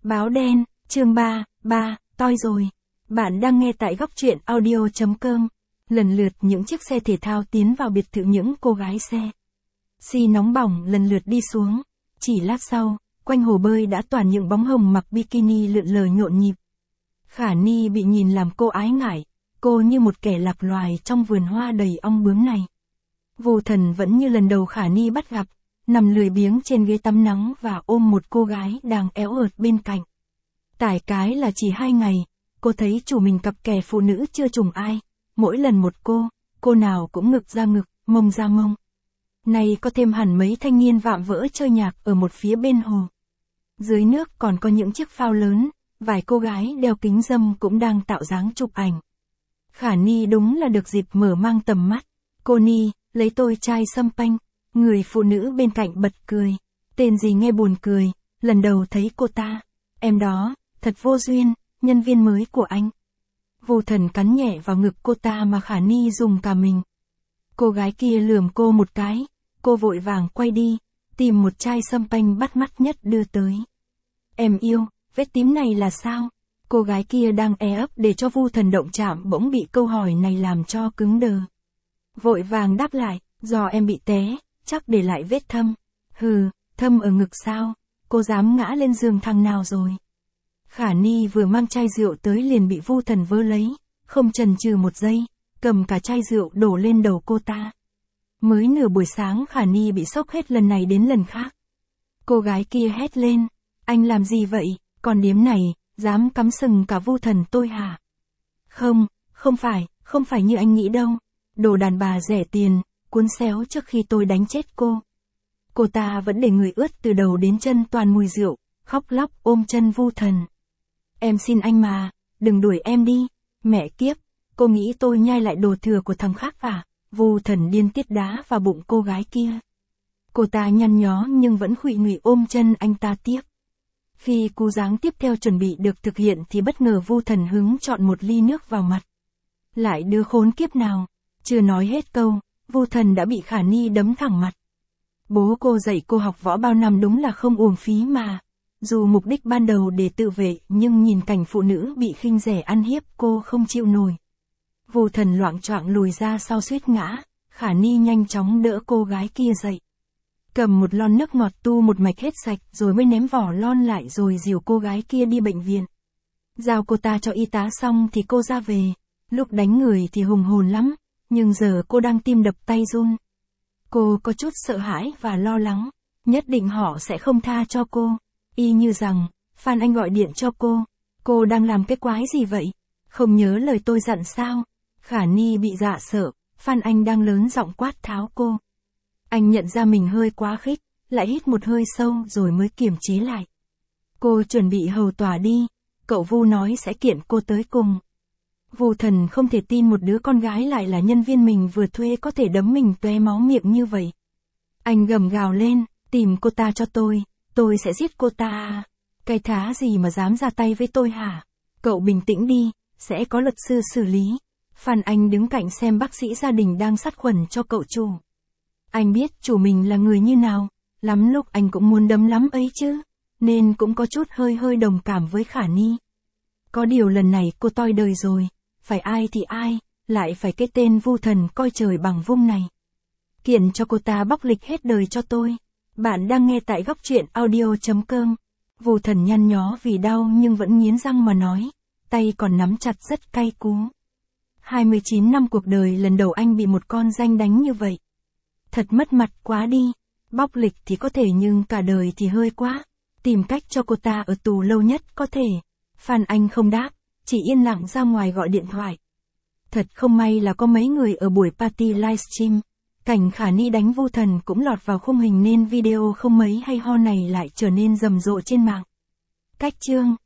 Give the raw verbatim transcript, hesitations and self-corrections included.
Báo đen, chương ba, ba, toi rồi. Bạn đang nghe tại góc truyện audio.com. Lần lượt những chiếc xe thể thao tiến vào biệt thự những cô gái xe. Xi nóng bỏng lần lượt đi xuống. Chỉ lát sau, quanh hồ bơi đã toàn những bóng hồng mặc bikini lượn lờ nhộn nhịp. Khả Ni bị nhìn làm cô ái ngại, cô như một kẻ lạc loài trong vườn hoa đầy ong bướm này. Vô Thần vẫn như lần đầu Khả Ni bắt gặp, nằm lười biếng trên ghế tắm nắng và ôm một cô gái đang éo ợt bên cạnh. Tải cái là chỉ hai ngày, cô thấy chủ mình cặp kè phụ nữ chưa trùng ai, mỗi lần một cô, cô nào cũng ngực ra ngực, mông ra mông. Nay có thêm hẳn mấy thanh niên vạm vỡ chơi nhạc ở một phía bên hồ. Dưới nước còn có những chiếc phao lớn, vài cô gái đeo kính râm cũng đang tạo dáng chụp ảnh. Khả Ni đúng là được dịp mở mang tầm mắt. Cô Ni, lấy tôi chai sâm panh. Người phụ nữ bên cạnh bật cười. Tên gì nghe buồn cười, lần đầu thấy cô ta. Em đó, thật vô duyên, nhân viên mới của anh. Vô Thần cắn nhẹ vào ngực cô ta mà Khả Ni dùng cả mình. Cô gái kia lườm cô một cái, cô vội vàng quay đi, tìm một chai sâm panh bắt mắt nhất đưa tới. Em yêu, vết tím này là sao? Cô gái kia đang e ấp để cho Vô Thần động chạm bỗng bị câu hỏi này làm cho cứng đờ. Vội vàng đáp lại, do em bị té, chắc để lại vết thâm. Hừ, thâm ở ngực sao? Cô dám ngã lên giường thằng nào rồi? Khả Ni vừa mang chai rượu tới liền bị Vô Thần vơ lấy, không chần chừ một giây, cầm cả chai rượu đổ lên đầu cô ta. Mới nửa buổi sáng Khả Ni bị sốc hết lần này đến lần khác. Cô gái kia hét lên, anh làm gì vậy, còn điếm này, dám cắm sừng cả Vô Thần tôi hả? Không, không phải, không phải như anh nghĩ đâu. Đồ đàn bà rẻ tiền, cuốn xéo trước khi tôi đánh chết cô. Cô ta vẫn để người ướt từ đầu đến chân toàn mùi rượu, khóc lóc ôm chân Vô Thần. Em xin anh mà, đừng đuổi em đi, mẹ kiếp, cô nghĩ tôi nhai lại đồ thừa của thằng khác à? Vô Thần điên tiết đá vào bụng cô gái kia. Cô ta nhăn nhó nhưng vẫn khuỵu người ôm chân anh ta tiếp. Khi cú giáng tiếp theo chuẩn bị được thực hiện thì bất ngờ Vô Thần hứng chọn một ly nước vào mặt. Lại đứa khốn kiếp nào, chưa nói hết câu, Vô Thần đã bị Khả Ni đấm thẳng mặt. Bố cô dạy cô học võ bao năm đúng là không uổng phí mà. Dù mục đích ban đầu để tự vệ nhưng nhìn cảnh phụ nữ bị khinh rẻ ăn hiếp cô không chịu nổi. Vô Thần loạng choạng lùi ra sau suýt ngã, Khả Ni nhanh chóng đỡ cô gái kia dậy. Cầm một lon nước ngọt tu một mạch hết sạch rồi mới ném vỏ lon lại rồi dìu cô gái kia đi bệnh viện. Giao cô ta cho y tá xong thì cô ra về, lúc đánh người thì hùng hồn lắm, nhưng giờ cô đang tim đập tay run. Cô có chút sợ hãi và lo lắng, nhất định họ sẽ không tha cho cô. Y như rằng, Phan Anh gọi điện cho cô, cô đang làm cái quái gì vậy? Không nhớ lời tôi dặn sao? Khả Ni bị dọa sợ, Phan Anh đang lớn giọng quát tháo cô. Anh nhận ra mình hơi quá khích, lại hít một hơi sâu rồi mới kiềm chế lại. Cô chuẩn bị hầu tòa đi, cậu Vu nói sẽ kiện cô tới cùng. Vô Thần không thể tin một đứa con gái lại là nhân viên mình vừa thuê có thể đấm mình tóe máu miệng như vậy. Anh gầm gào lên, tìm cô ta cho tôi, tôi sẽ giết cô ta. Cái thá gì mà dám ra tay với tôi hả? Cậu bình tĩnh đi, sẽ có luật sư xử lý. Phan Anh đứng cạnh xem bác sĩ gia đình đang sát khuẩn cho cậu chủ. Anh biết chủ mình là người như nào, lắm lúc anh cũng muốn đấm lắm ấy chứ, nên cũng có chút hơi hơi đồng cảm với Khả Ni. Có điều lần này cô toi đời rồi, phải ai thì ai, lại phải cái tên Vô Thần coi trời bằng vung này. Kiện cho cô ta bóc lịch hết đời cho tôi. Bạn đang nghe tại góc truyện audio.com. Vô Thần nhăn nhó vì đau nhưng vẫn nghiến răng mà nói, tay còn nắm chặt rất cay cú. hai mươi chín năm cuộc đời lần đầu anh bị một con danh đánh như vậy. Thật mất mặt quá đi, bóc lịch thì có thể nhưng cả đời thì hơi quá. Tìm cách cho cô ta ở tù lâu nhất có thể. Phan Anh không đáp, chỉ yên lặng ra ngoài gọi điện thoại. Thật không may là có mấy người ở buổi party livestream. Cảnh Khả Ni đánh Vô Thần cũng lọt vào khung hình nên video không mấy hay ho này lại trở nên rầm rộ trên mạng. Cách chương